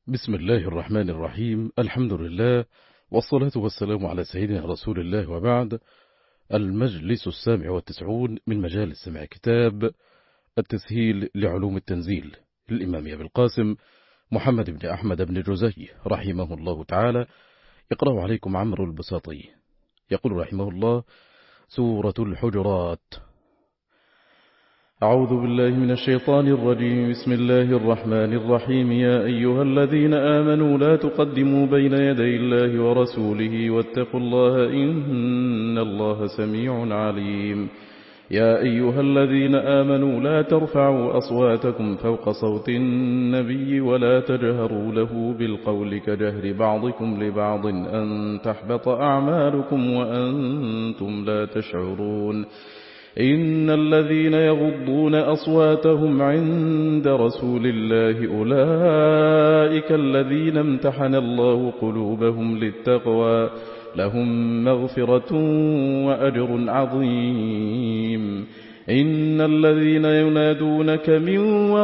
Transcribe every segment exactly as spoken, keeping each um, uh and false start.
بسم الله الرحمن الرحيم. الحمد لله والصلاة والسلام على سيدنا رسول الله، وبعد. المجلس السابع والتسعون من مجالس سمع كتاب التسهيل لعلوم التنزيل للإمام أبي القاسم محمد بن أحمد بن جزي رحمه الله تعالى. يقرأ عليكم عمرو البساطي. يقول رحمه الله: سورة الحجرات. أعوذ بالله من الشيطان الرجيم. بسم الله الرحمن الرحيم. يا أيها الذين آمنوا لا تقدموا بين يدي الله ورسوله واتقوا الله إن الله سميع عليم. يا أيها الذين آمنوا لا ترفعوا أصواتكم فوق صوت النبي ولا تجهروا له بالقول كجهر بعضكم لبعض أن تحبط أعمالكم وأنتم لا تشعرون. إن الذين يغضون أصواتهم عند رسول الله أولئك الذين امتحن الله قلوبهم للتقوى لهم مغفرة وأجر عظيم. إن الذين ينادونك من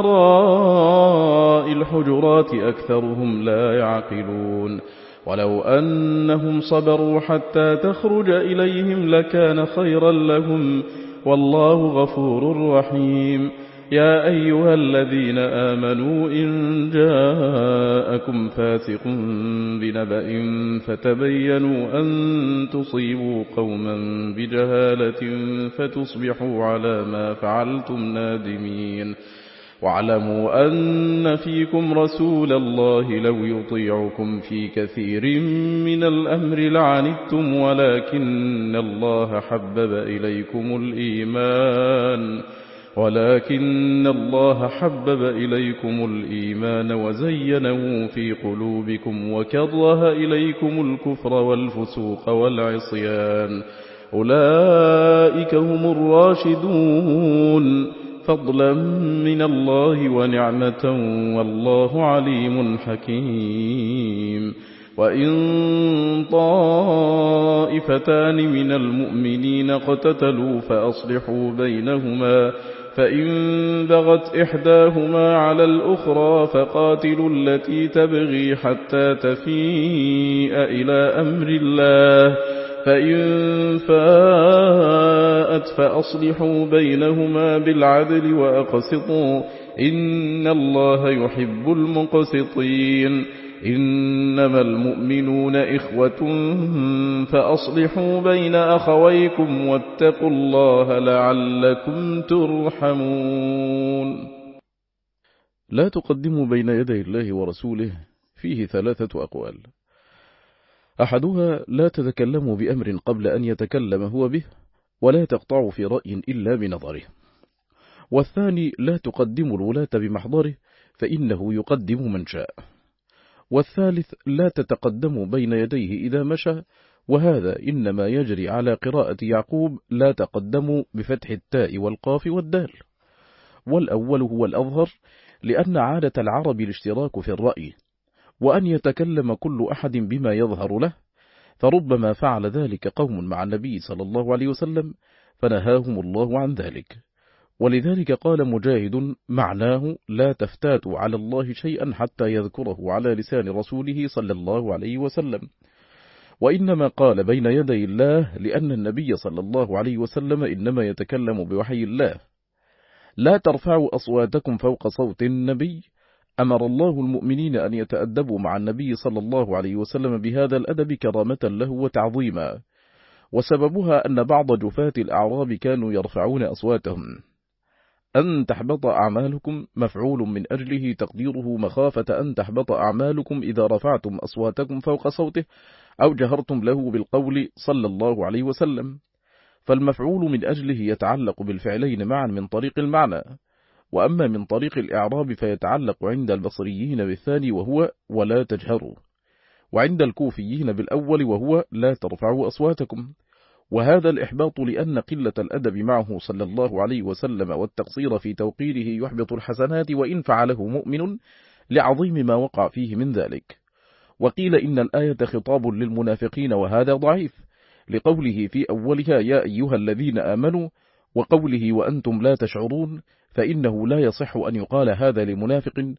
وراء الحجرات أكثرهم لا يعقلون. ولو أنهم صبروا حتى تخرج إليهم لكان خيرا لهم والله غفور رحيم. يا أيها الذين آمنوا إن جاءكم فاسق بنبأ فتبينوا أن تصيبوا قوما بجهالة فتصبحوا على ما فعلتم نادمين. واعلموا أن فيكم رسول الله لو يطيعكم في كثير من الأمر لعنتم ولكن الله حبب إليكم الإيمان ولكن الله حبب إليكم الإيمان وزينه في قلوبكم وكره إليكم الكفر والفسوق والعصيان أولئك هم الراشدون فضلا من الله ونعمة والله عليم حكيم. وإن طائفتان من المؤمنين اقتتلوا فأصلحوا بينهما فإن بغت إحداهما على الأخرى فقاتلوا التي تبغي حتى تفيء إلى أمر الله فإن فاءت فأصلحوا بينهما بالعدل وأقسطوا إن الله يحب المقسطين. إنما المؤمنون إخوة فأصلحوا بين أخويكم واتقوا الله لعلكم ترحمون. لا تقدموا بين يدي الله ورسوله فيه ثلاثة أقوال. أحدها: لا تتكلموا بأمر قبل أن يتكلم هو به ولا تقطعوا في رأي إلا بنظره. والثاني: لا تقدموا الولاة بمحضره فإنه يقدم من شاء. والثالث: لا تتقدموا بين يديه إذا مشى، وهذا إنما يجري على قراءة يعقوب لا تقدموا بفتح التاء والقاف والدال. والأول هو الأظهر لأن عادة العرب الاشتراك في الرأي وأن يتكلم كل أحد بما يظهر له، فربما فعل ذلك قوم مع النبي صلى الله عليه وسلم فنهاهم الله عن ذلك. ولذلك قال مجاهد معناه: لا تفتاتوا على الله شيئا حتى يذكره على لسان رسوله صلى الله عليه وسلم. وإنما قال بين يدي الله لأن النبي صلى الله عليه وسلم إنما يتكلم بوحي الله. لا ترفعوا أصواتكم فوق صوت النبي. أمر الله المؤمنين أن يتأدبوا مع النبي صلى الله عليه وسلم بهذا الأدب كرامة له وتعظيما، وسببها أن بعض جفاة الأعراب كانوا يرفعون أصواتهم. أن تحبط أعمالكم مفعول من أجله تقديره مخافة أن تحبط أعمالكم إذا رفعتم أصواتكم فوق صوته أو جهرتم له بالقول صلى الله عليه وسلم. فالمفعول من أجله يتعلق بالفعلين معا من طريق المعنى، وأما من طريق الإعراب فيتعلق عند البصريين بالثاني وهو ولا تجهروا، وعند الكوفيين بالأول وهو لا ترفعوا أصواتكم. وهذا الإحباط لأن قلة الأدب معه صلى الله عليه وسلم والتقصير في توقيره يحبط الحسنات وإن فعله مؤمن لعظيم ما وقع فيه من ذلك. وقيل إن الآية خطاب للمنافقين وهذا ضعيف لقوله في أولها يا أيها الذين آمنوا، وقوله وأنتم لا تشعرون، فإنه لا يصح أن يقال هذا لمنافق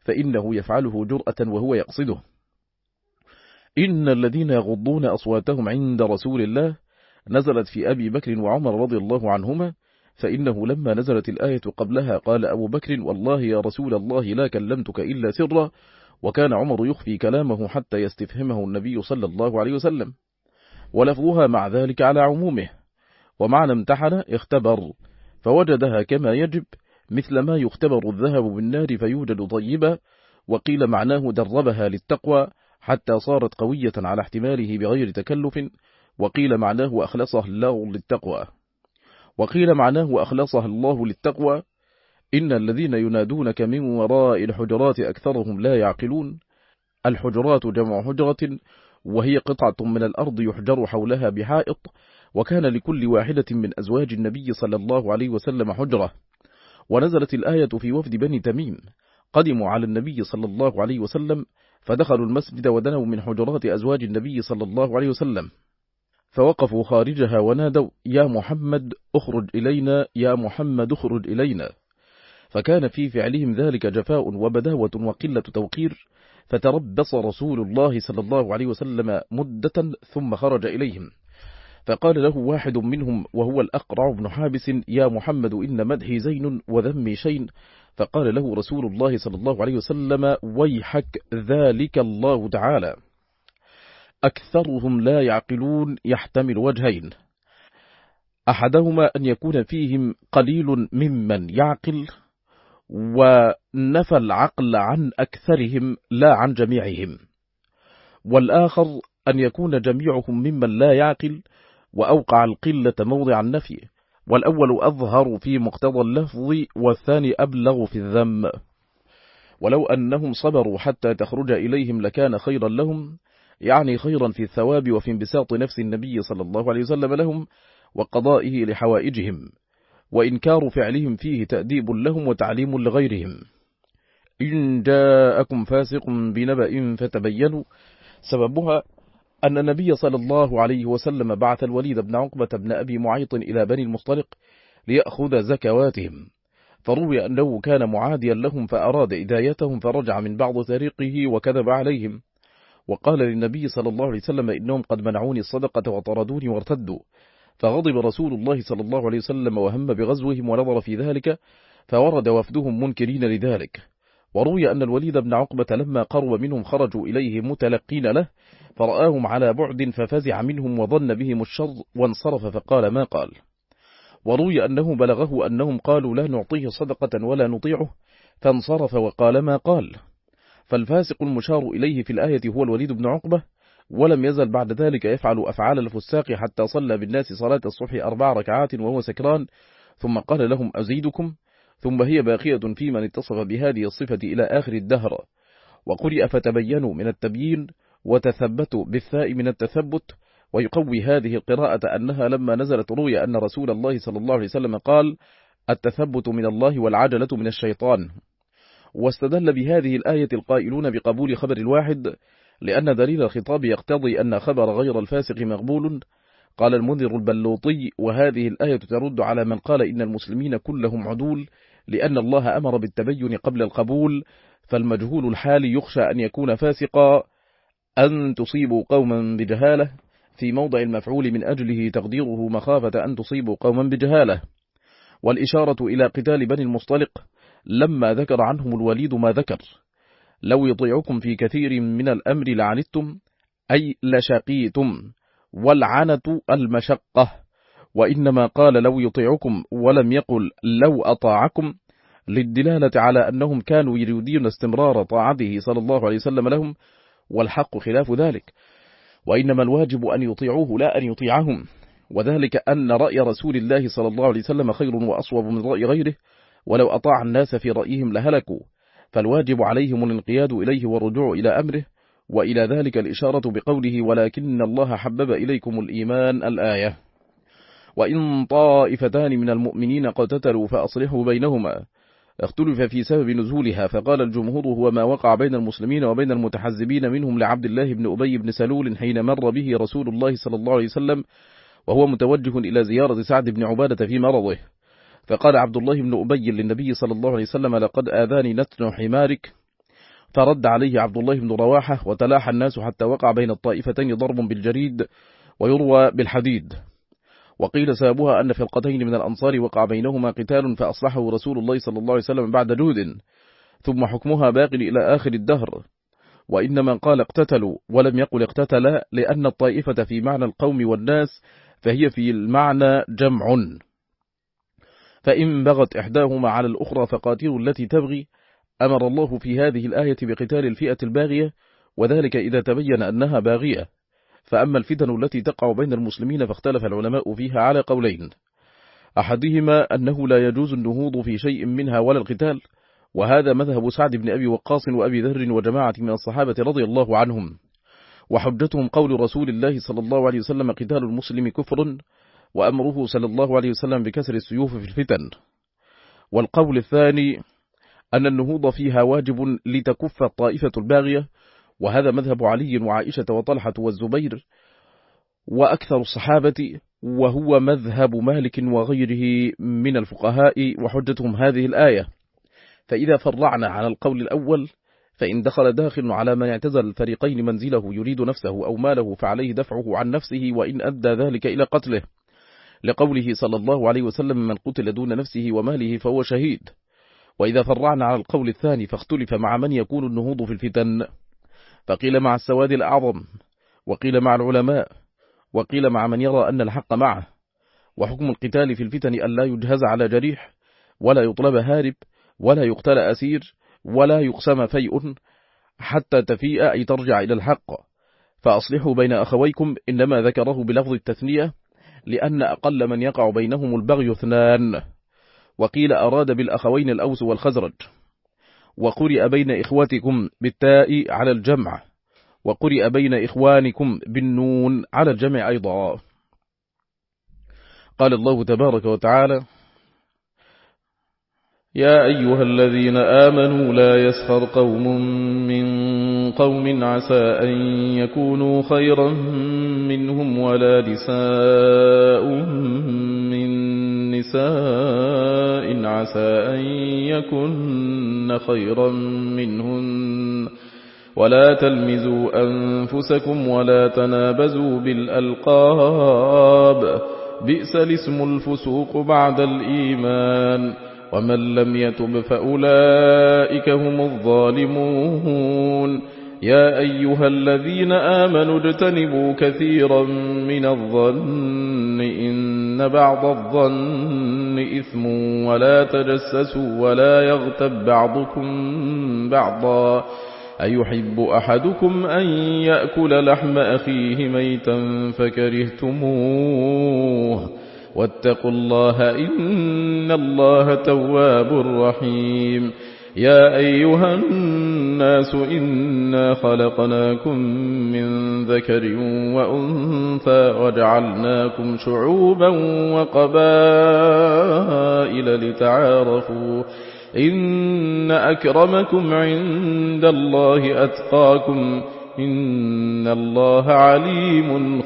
فإنه يفعله جرأة وهو يقصده. إن الذين يغضون أصواتهم عند رسول الله نزلت في أبي بكر وعمر رضي الله عنهما، فإنه لما نزلت الآية قبلها قال أبو بكر: والله يا رسول الله لا كلمتك إلا سرا، وكان عمر يخفي كلامه حتى يستفهمه النبي صلى الله عليه وسلم، ولفظها مع ذلك على عمومه، ومعنى امتحن اختبر فوجدها كما يجب، مثل ما يختبر الذهب بالنار فيوجد طيبا، وقيل معناه دربها للتقوى حتى صارت قوية على احتماله بغير تكلف، وقيل معناه أخلصها الله للتقوى، وقيل معناه أخلصها الله للتقوى. إن الذين ينادونك من وراء الحجرات أكثرهم لا يعقلون. الحجرات جمع حجرة، وهي قطعة من الأرض يحجر حولها بحائط، وكان لكل واحدة من أزواج النبي صلى الله عليه وسلم حجرة. ونزلت الآية في وفد بني تميم، قدموا على النبي صلى الله عليه وسلم فدخلوا المسجد ودنوا من حجرات أزواج النبي صلى الله عليه وسلم، فوقفوا خارجها ونادوا: يا محمد اخرج إلينا، يا محمد اخرج إلينا. فكان في فعلهم ذلك جفاء وبداوة وقلة توقير، فتربص رسول الله صلى الله عليه وسلم مدة ثم خرج إليهم، فقال له واحد منهم وهو الأقرع بن حابس: يا محمد إن مدحي زين وذمي شين. فقال له رسول الله صلى الله عليه وسلم: ويحك ذلك الله تعالى. أكثرهم لا يعقلون يحتمل وجهين: أحدهما أن يكون فيهم قليل ممن يعقل، ونفى العقل عن أكثرهم لا عن جميعهم، والآخر أن يكون جميعهم ممن لا يعقل وأوقع القلة موضع النفي، والأول أظهر في مقتضى اللفظ والثاني أبلغ في الذم. ولو أنهم صبروا حتى تخرج إليهم لكان خيرا لهم، يعني خيرا في الثواب وفي انبساط نفس النبي صلى الله عليه وسلم لهم وقضائه لحوائجهم، وإنكار فعلهم فيه تأديب لهم وتعليم لغيرهم. إن جاءكم فاسق بنبأ فتبينوا، سببها أن النبي صلى الله عليه وسلم بعث الوليد بن عقبة بن أبي معيط إلى بني المصطلق ليأخذ زكواتهم، فروي أنه كان معاديا لهم فأراد إدايتهم فرجع من بعض طريقه وكذب عليهم، وقال للنبي صلى الله عليه وسلم: إنهم قد منعوني الصدقة وطردوني وارتدوا. فغضب رسول الله صلى الله عليه وسلم وهم بغزوهم ونظر في ذلك، فورد وفدهم منكرين لذلك. وروي أن الوليد بن عقبة لما قرب منهم خرجوا إليه متلقين له، فرآهم على بعد ففزع منهم وظن بهم الشر وانصرف فقال ما قال. وروي أنه بلغه أنهم قالوا لا نعطيه صدقة ولا نطيعه، فانصرف وقال ما قال. فالفاسق المشار إليه في الآية هو الوليد بن عقبة، ولم يزل بعد ذلك يفعل أفعال الفساق حتى صلى بالناس صلاة الصبح أربع ركعات وهو سكران، ثم قال لهم أزيدكم، ثم هي باقية في من اتصف بهذه الصفة إلى آخر الدهر. وقرئ فتبينوا من التبيين، وتثبتوا بالثاء من التثبت. ويقوي هذه القراءة أنها لما نزلت روي أن رسول الله صلى الله عليه وسلم قال: التثبت من الله والعجلة من الشيطان. واستدل بهذه الآية القائلون بقبول خبر الواحد، لأن دليل الخطاب يقتضي أن خبر غير الفاسق مقبول. قال المنذر البلوطي: وهذه الآية ترد على من قال إن المسلمين كلهم عدول، لأن الله أمر بالتبين قبل القبول، فالمجهول الحال يخشى أن يكون فاسقا. أن تصيبوا قوما بجهالة في موضع المفعول من أجله تقديره مخافة أن تصيبوا قوما بجهالة. والإشارة إلى قتال بني المصطلق لما ذكر عنهم الوليد ما ذكر: لو يطيعكم في كثير من الأمر لعنتم، أي لشقيتم، والعنة المشقة. وإنما قال لو يطيعكم ولم يقل لو أطاعكم، للدلالة على أنهم كانوا يريدون استمرار طاعته صلى الله عليه وسلم لهم، والحق خلاف ذلك، وإنما الواجب أن يطيعوه لا أن يطيعهم، وذلك أن رأي رسول الله صلى الله عليه وسلم خير وأصوب من رأي غيره، ولو أطاع الناس في رأيهم لهلكوا، فالواجب عليهم الانقياد إليه والرجوع إلى أمره. وإلى ذلك الإشارة بقوله: ولكن الله حبب إليكم الإيمان، الآية. وإن طائفتان من المؤمنين اقتتلوا فأصلحوا بينهما. اختلف في سبب نزولها، فقال الجمهور هو ما وقع بين المسلمين وبين المتحزبين منهم لعبد الله بن أبي بن سلول حين مر به رسول الله صلى الله عليه وسلم وهو متوجه إلى زيارة سعد بن عبادة في مرضه، فقال عبد الله بن أبي للنبي صلى الله عليه وسلم: لقد آذاني نتن حمارك. فرد عليه عبد الله بن رواحة وتلاحى الناس حتى وقع بين الطائفتين ضرب بالجريد ويروى بالحديد. وقيل سابها أن فرقتين من الأنصار وقع بينهما قتال فأصلحه رسول الله صلى الله عليه وسلم بعد جهد، ثم حكمها باق إلى آخر الدهر. وإنما قال اقتتلوا ولم يقل اقتتل، لأن الطائفة في معنى القوم والناس، فهي في المعنى جمع. فإن بغت إحداهما على الأخرى فقاتلوا التي تبغي. أمر الله في هذه الآية بقتال الفئة الباغية، وذلك إذا تبين أنها باغية. فأما الفتن التي تقع بين المسلمين فاختلف العلماء فيها على قولين، أحدهما أنه لا يجوز النهوض في شيء منها ولا القتال، وهذا مذهب سعد بن أبي وقاص وأبي ذر وجماعة من الصحابة رضي الله عنهم، وحجتهم قول رسول الله صلى الله عليه وسلم قتال المسلم كفر، وأمره صلى الله عليه وسلم بكسر السيوف في الفتن. والقول الثاني أن النهوض فيها واجب لتكف الطائفة الباغية، وهذا مذهب علي وعائشة وطلحة والزبير وأكثر الصحابة، وهو مذهب مالك وغيره من الفقهاء، وحجتهم هذه الآية. فإذا فرعنا على القول الأول، فإن دخل داخل على من اعتزل الفريقين منزله يريد نفسه أو ماله فعليه دفعه عن نفسه، وإن أدى ذلك إلى قتله، لقوله صلى الله عليه وسلم من قتل دون نفسه وماله فهو شهيد. وإذا فرعنا على القول الثاني فاختلف مع من يكون النهوض في الفتن، فقيل مع السواد الأعظم، وقيل مع العلماء، وقيل مع من يرى أن الحق معه. وحكم القتال في الفتن أن لا يجهز على جريح، ولا يطلب هارب، ولا يقتل أسير، ولا يقسم فيء حتى تفيء أي ترجع إلى الحق. فأصلحوا بين أخويكم إنما ذكره بلفظ التثنية، لأن أقل من يقع بينهم البغي اثنان. وقيل أراد بالأخوين الأوس والخزرج. وقرئ بين إخوتكم بالتاء على الجمع، وقرئ بين إخوانكم بالنون على الجمع أيضا. قال الله تبارك وتعالى: يا أيها الذين آمنوا لا يسخر قوم من قوم عسى أن يكونوا خيرا منهم ولا نساء من نساء عسى أن يكن خيرا منهن ولا تلمزوا أنفسكم ولا تنابزوا بالألقاب بئس الاسم الفسوق بعد الإيمان ومن لم يتب فأولئك هم الظالمون. يا أيها الذين آمنوا اجتنبوا كثيرا من الظن إن بعض الظن إثم ولا تجسسوا ولا يغتب بعضكم بعضا أيحب أحدكم أن يأكل لحم أخيه ميتا فكرهتموه واتقوا الله إن الله تواب رحيم. يا أيها الناس إنا خلقناكم من ذكر وأنثى وجعلناكم شعوبا وقبائل لتعارفوا إن أكرمكم عند الله أتقاكم إن الله عليم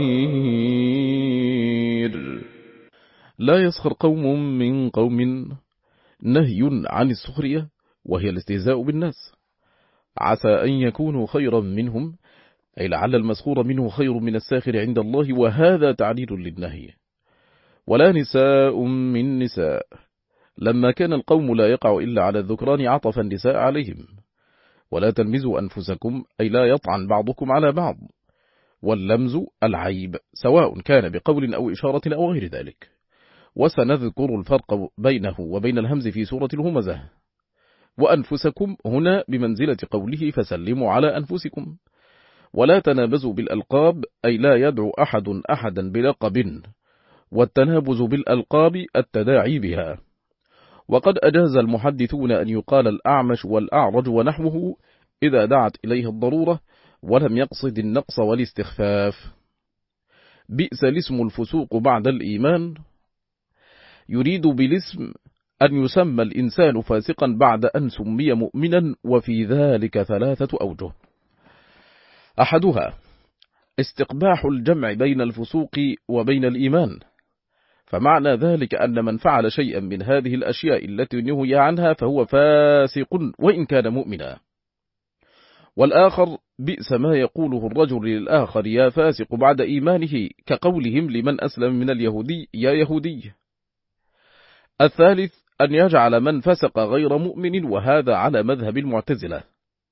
خبير. لا يسخر قوم من قوم نهي عن السخرية، وهي الاستهزاء بالناس، عسى أن يكونوا خيرا منهم، أي لعل المسخور منه خير من الساخر عند الله، وهذا تعليل للنهي. ولا نساء من نساء، لما كان القوم لا يقع إلا على الذكران عطف النساء عليهم. ولا تلمزوا أنفسكم، أي لا يطعن بعضكم على بعض، واللمز العيب سواء كان بقول أو إشارة أو غير ذلك. وسنذكر الفرق بينه وبين الهمز في سورة الهمزة. وأنفسكم هنا بمنزلة قوله فسلموا على أنفسكم. ولا تنابزوا بالألقاب، أي لا يدعو أحد أحدا بلقب، والتنابز بالألقاب التداعي بها. وقد أجاز المحدثون أن يقال الأعمش والأعرج ونحوه إذا دعت إليه الضرورة، ولم يقصد النقص والاستخفاف. بئس الاسم الفسوق بعد الإيمان، يريد بالاسم أن يسمى الإنسان فاسقا بعد أن سمي مؤمنا، وفي ذلك ثلاثة أوجه. أحدها استقباح الجمع بين الفسوق وبين الإيمان، فمعنى ذلك أن من فعل شيئا من هذه الأشياء التي نهي عنها فهو فاسق وإن كان مؤمنا. والآخر بئس ما يقوله الرجل للآخر يا فاسق بعد إيمانه، كقولهم لمن أسلم من اليهودي يا يهودي. الثالث أن يجعل من فسق غير مؤمن، وهذا على مذهب المعتزلة.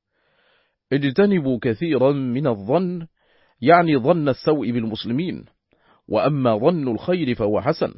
اجتنبوا كثيرا من الظن، يعني ظن السوء بالمسلمين، وأما ظن الخير فهو حسن.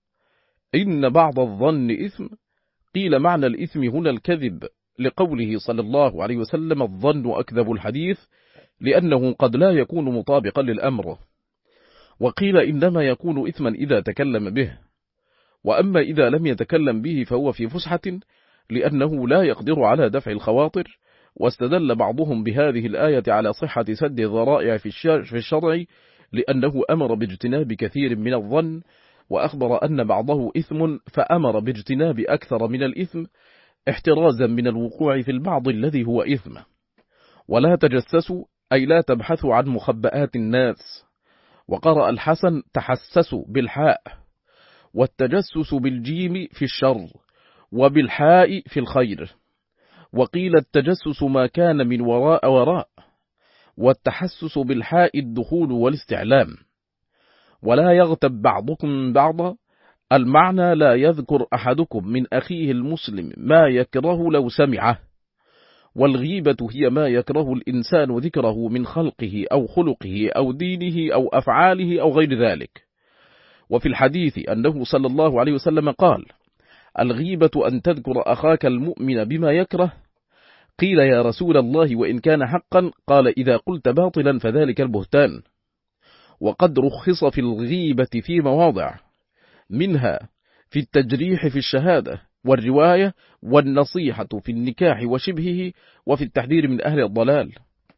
إن بعض الظن إثم، قيل معنى الإثم هنا الكذب، لقوله صلى الله عليه وسلم الظن أكذب الحديث، لأنه قد لا يكون مطابقا للأمر. وقيل إنما يكون إثما إذا تكلم به، وأما إذا لم يتكلم به فهو في فسحة، لأنه لا يقدر على دفع الخواطر. واستدل بعضهم بهذه الآية على صحة سد الذرائع في الشرع، لأنه أمر باجتناب كثير من الظن، وأخبر أن بعضه إثم فأمر باجتناب أكثر من الإثم، احترازا من الوقوع في البعض الذي هو إثم. ولا تجسسوا، أي لا تبحثوا عن مخبئات الناس. وقرأ الحسن تحسسوا بالحاء، والتجسس بالجيم في الشر، وبالحاء في الخير. وقيل التجسس ما كان من وراء وراء، والتحسس بالحاء الدخول والاستعلام. ولا يغتب بعضكم بعضا، المعنى لا يذكر أحدكم من أخيه المسلم ما يكره لو سمعه. والغيبة هي ما يكره الإنسان ذكره من خلقه أو خلقه أو دينه أو أفعاله أو غير ذلك. وفي الحديث أنه صلى الله عليه وسلم قال: الغيبة أن تذكر أخاك المؤمن بما يكره. قيل يا رسول الله وإن كان حقا؟ قال: إذا قلت باطلا فذلك البهتان. وقد رخص في الغيبة في مواضع، منها في التجريح في الشهادة والرواية والنصيحة في النكاح وشبهه، وفي التحذير من أهل الضلال.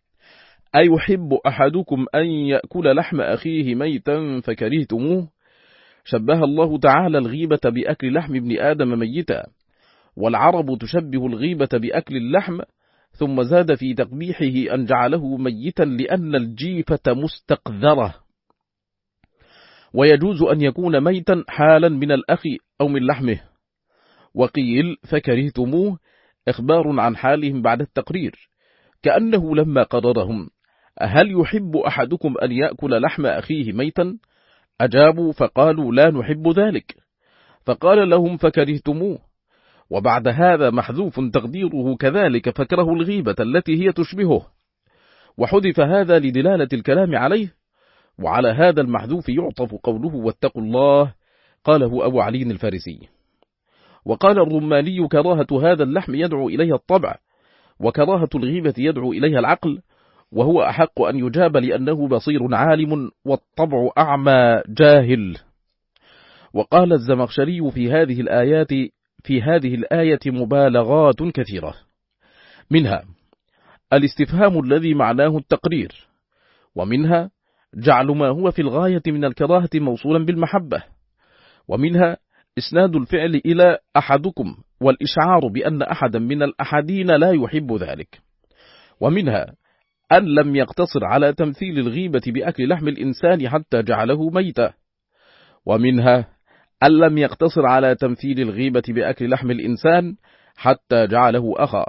أيحب أحدكم أن يأكل لحم أخيه ميتا فكرهتموه؟ شبه الله تعالى الغيبة بأكل لحم ابن آدم ميتا، والعرب تشبه الغيبة بأكل اللحم، ثم زاد في تقبيحه أن جعله ميتا لأن الجيفة مستقذرة. ويجوز أن يكون ميتا حالا من الأخ أو من لحمه. وقيل فكرهتموه إخبار عن حالهم بعد التقرير، كأنه لما قررهم: هل يحب أحدكم أن يأكل لحم أخيه ميتا؟ أجابوا فقالوا لا نحب ذلك، فقال لهم فكرهتموه. وبعد هذا محذوف تقديره كذلك فكره الغيبة التي هي تشبهه، وحذف هذا لدلالة الكلام عليه. وعلى هذا المحذوف يعطف قوله واتقوا الله، قاله أبو علي الفارسي. وقال الرماني: كراهة هذا اللحم يدعو إليها الطبع، وكراهة الغيبة يدعو إليها العقل، وهو أحق أن يجاب لأنه بصير عالم، والطبع أعمى جاهل. وقال الزمخشري في هذه الآيات في هذه الآية مبالغات كثيرة، منها الاستفهام الذي معناه التقرير، ومنها جعل ما هو في الغاية من الكراهة موصولا بالمحبة، ومنها إسناد الفعل إلى أحدكم والإشعار بأن أحدا من الأحدين لا يحب ذلك، ومنها أن لم يقتصر على تمثيل الغيبة بأكل لحم الإنسان حتى جعله ميتا، ومنها أن لم يقتصر على تمثيل الغيبة بأكل لحم الإنسان حتى جعله أخا.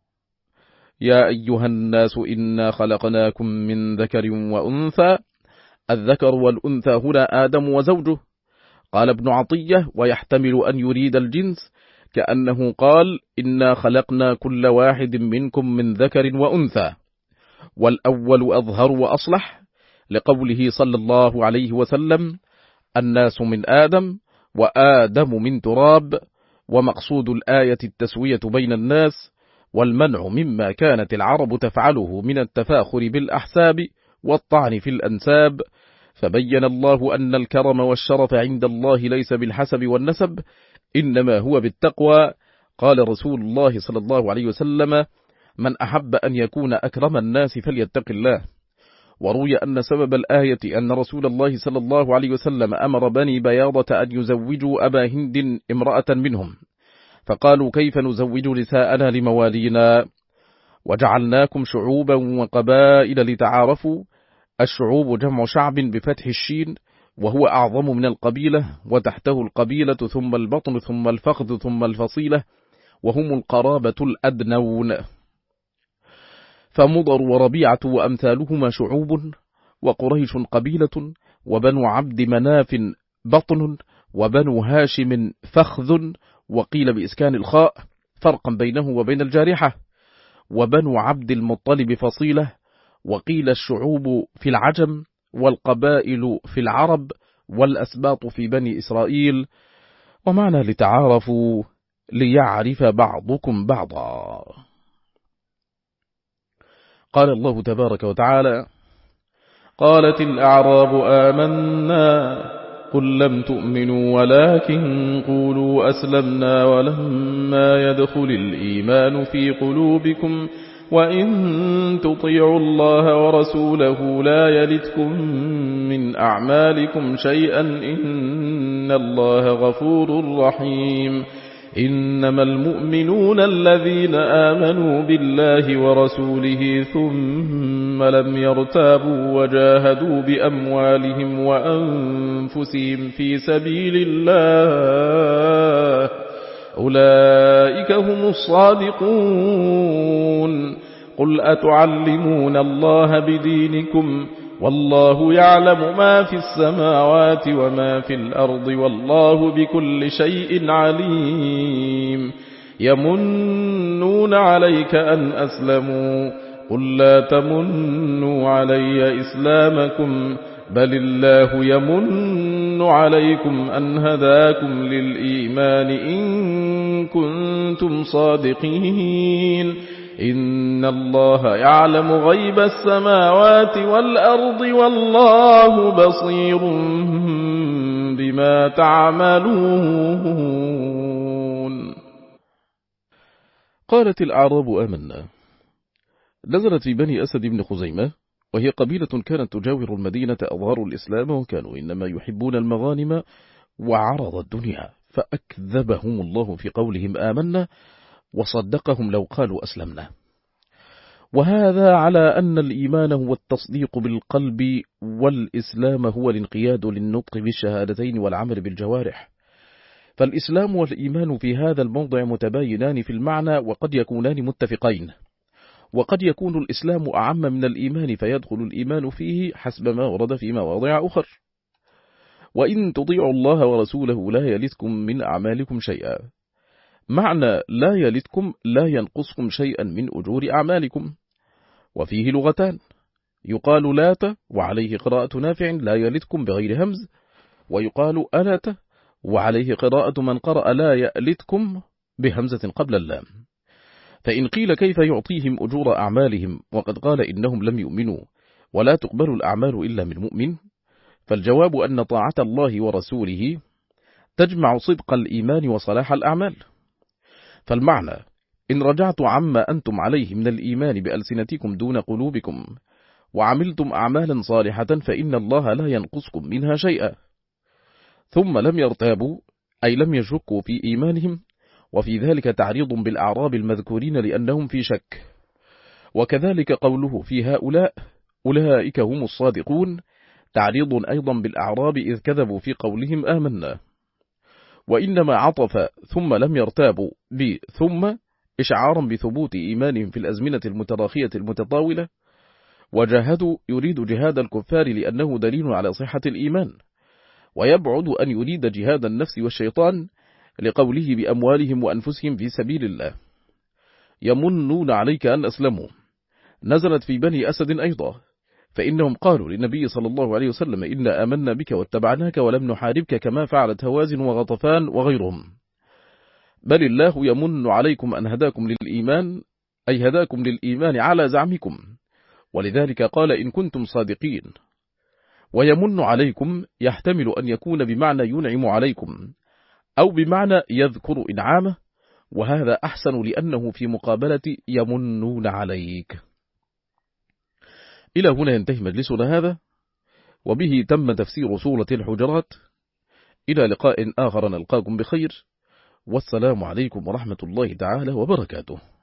يا أيها الناس إنا خلقناكم من ذكر وأنثى، الذكر والأنثى هنا آدم وزوجه. قال ابن عطية: ويحتمل أن يريد الجنس، كأنه قال إنا خلقنا كل واحد منكم من ذكر وأنثى، والأول أظهر وأصلح، لقوله صلى الله عليه وسلم: الناس من آدم وآدم من تراب. ومقصود الآية التسوية بين الناس، والمنع مما كانت العرب تفعله من التفاخر بالأحساب والطعن في الأنساب. فبين الله أن الكرم والشرف عند الله ليس بالحسب والنسب، إنما هو بالتقوى. قال رسول الله صلى الله عليه وسلم: من أحب أن يكون أكرم الناس فليتق الله. وروي أن سبب الآية أن رسول الله صلى الله عليه وسلم أمر بني بياضة أن يزوجوا أبا هند امرأة منهم، فقالوا: كيف نزوج نساءنا لموالينا؟ وجعلناكم شعوبا وقبائل لتعارفوا. الشعوب جمع شعب بفتح الشين، وهو أعظم من القبيلة، وتحته القبيلة ثم البطن ثم الفخذ ثم الفصيلة، وهم القرابة الأدنون. فمضر وربيعة وأمثالهما شعوب، وقريش قبيلة، وبنو عبد مناف بطن، وبنو هاشم فخذ، وقيل بإسكان الخاء فرقا بينه وبين الجارحة، وبنو عبد المطلب فصيلة، وقيل الشعوب في العجم، والقبائل في العرب، والأسباط في بني إسرائيل. ومعنى لتعارفوا ليعرف بعضكم بعضا. قال الله تبارك وتعالى: قالت الأعراب آمنا قل لم تؤمنوا ولكن قولوا أسلمنا ولما يدخل الإيمان في قلوبكم وإن تطيعوا الله ورسوله لا يلتكم من أعمالكم شيئا إن الله غفور رحيم. إنما المؤمنون الذين آمنوا بالله ورسوله ثم لم يرتابوا وجاهدوا بأموالهم وأنفسهم في سبيل الله أولئك هم الصادقون. قل أتعلمون الله بدينكم والله يعلم ما في السماوات وما في الأرض والله بكل شيء عليم. يمنون عليك أن أسلموا قل لا تمنوا علي إسلامكم بل الله يمن عليكم أن هداكم للإيمان إن كنتم صادقين. إن الله يعلم غيب السماوات والأرض والله بصير بما تعملون. قالت الأعراب آمنا نزلت في بني أسد بن خزيمة، وهي قبيلة كانت تجاور المدينة أظهروا الإسلام وكانوا إنما يحبون المغانم وعرض الدنيا، فأكذبهم الله في قولهم آمنا وصدقهم لو قالوا أسلمنا. وهذا على أن الإيمان هو التصديق بالقلب، والإسلام هو الانقياد للنطق بالشهادتين والعمل بالجوارح. فالإسلام والإيمان في هذا الموضع متباينان في المعنى وقد يكونان متفقين، وقد يكون الإسلام أعم من الإيمان فيدخل الإيمان فيه حسب ما ورد في مواضع أخر. وإن تطيعوا الله ورسوله لا يلتكم من أعمالكم شيئا، معنى لا يلتكم لا ينقصكم شيئا من أجور أعمالكم. وفيه لغتان، يقال لات وعليه قراءة نافع لا يلتكم بغير همز، ويقال ألات وعليه قراءة من قرأ لا يلتكم بهمزة قبل اللام. فإن قيل كيف يعطيهم أجور أعمالهم وقد قال إنهم لم يؤمنوا ولا تقبل الأعمال إلا من مؤمن، فالجواب أن طاعة الله ورسوله تجمع صدق الإيمان وصلاح الأعمال. فالمعنى إن رجعت عما أنتم عليه من الإيمان بألسنتكم دون قلوبكم وعملتم أعمالا صالحة فإن الله لا ينقصكم منها شيئا. ثم لم يرتابوا أي لم يشكوا في إيمانهم، وفي ذلك تعريض بالأعراب المذكورين لأنهم في شك. وكذلك قوله في هؤلاء أولئك هم الصادقون تعريض أيضا بالأعراب إذ كذبوا في قولهم آمنا. وإنما عطف ثم لم يرتابوا بثم إشعارا بثبوت إيمانهم في الأزمنة المتراخية المتطاولة، وجاهدوا يريد جهاد الكفار لأنه دليل على صحة الإيمان، ويبعد أن يريد جهاد النفس والشيطان لقوله بأموالهم وأنفسهم في سبيل الله. يمنون عليك أن أسلموا نزلت في بني أسد أيضا، فإنهم قالوا للنبي صلى الله عليه وسلم إنا آمنا بك واتبعناك ولم نحاربك كما فعلت هوازن وغطفان وغيرهم. بل الله يمن عليكم أن هداكم للإيمان أي هداكم للإيمان على زعمكم، ولذلك قال إن كنتم صادقين. ويمن عليكم يحتمل أن يكون بمعنى ينعم عليكم أو بمعنى يذكر إنعامه، وهذا أحسن لأنه في مقابلة يمنون عليك. إلى هنا ينتهي مجلسنا هذا، وبه تم تفسير سورة الحجرات. إلى لقاء آخر نلقاكم بخير، والسلام عليكم ورحمة الله تعالى وبركاته.